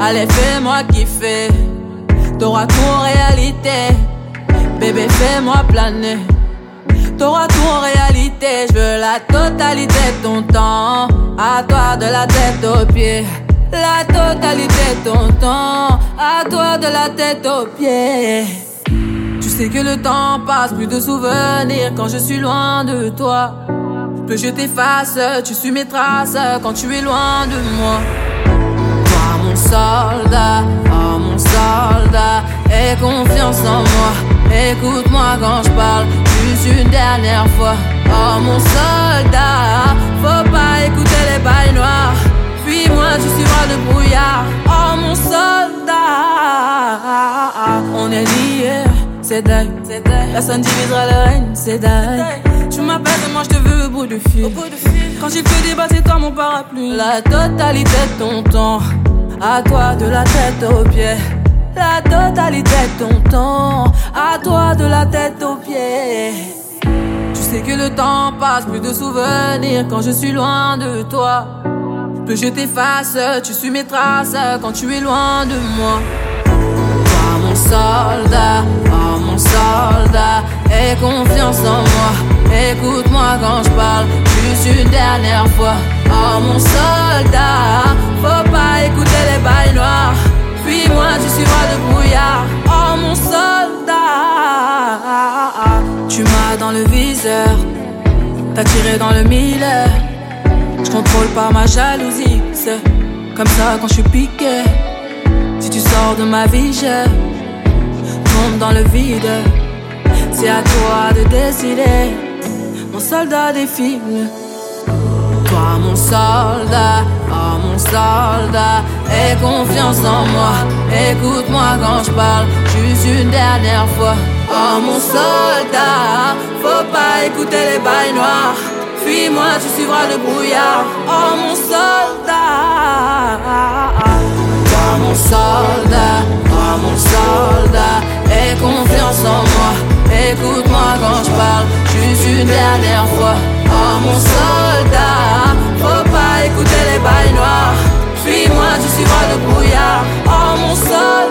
Allez, fais-moi kiffer. T'auras tout en réalité. Bébé, fais-moi planer. T'auras tout en réalité. Je veux la totalité de ton temps. À toi de la tête aux pieds. La totalité de ton temps. À toi de la tête aux pieds. Tu sais que le temps passe, plus de souvenirs quand je suis loin de toi. Que je t'efface, tu suis mes traces quand tu es loin de moi. Toi mon soldat, oh mon soldat, aie confiance en moi. Écoute-moi quand je parle, juste une dernière fois. Oh mon soldat, faut pas écouter les bails noirs. Fuis-moi, tu suivras le brouillard. Oh mon soldat, on est liés, c'est dingue. Personne divisera le règne, c'est dingue. Tu m'appelles et moi je te veux au bout du fil. Quand j'ai fait débattre, c'est toi mon parapluie. La totalité de ton temps, à toi de la tête aux pieds. La totalité de ton temps, à toi de la tête aux pieds. Tu sais que le temps passe, plus de souvenirs quand je suis loin de toi. Que je t'efface, tu suis mes traces quand tu es loin de moi. Toi mon soldat, oh mon soldat, aie confiance en moi. Écoute-moi quand je parle, juste une dernière fois. Oh mon soldat, faut pas écouter les bails noirs. Fuis-moi, tu suivras le brouillard. Oh mon soldat, tu m'as dans le viseur, t'as tiré dans le mille. Je contrôle pas ma jalousie, c'est comme ça quand je suis piqué. Si tu sors de ma vie, je tombe dans le vide. C'est à toi de décider, mon soldat des films. Toi mon soldat, oh mon soldat, aie confiance en moi. Écoute-moi quand je parle, juste une dernière fois. Oh mon soldat, faut pas écouter les bails noirs. Fuis-moi, tu suivras le brouillard. Oh mon soldat, toi mon soldat, oh mon soldat, aie confiance en moi. Écoute-moi quand je parle, juste une dernière fois. Oh mon soldat, faut pas écouter les bails noirs. Fuis-moi, tu suivras le brouillard. Oh mon soldat.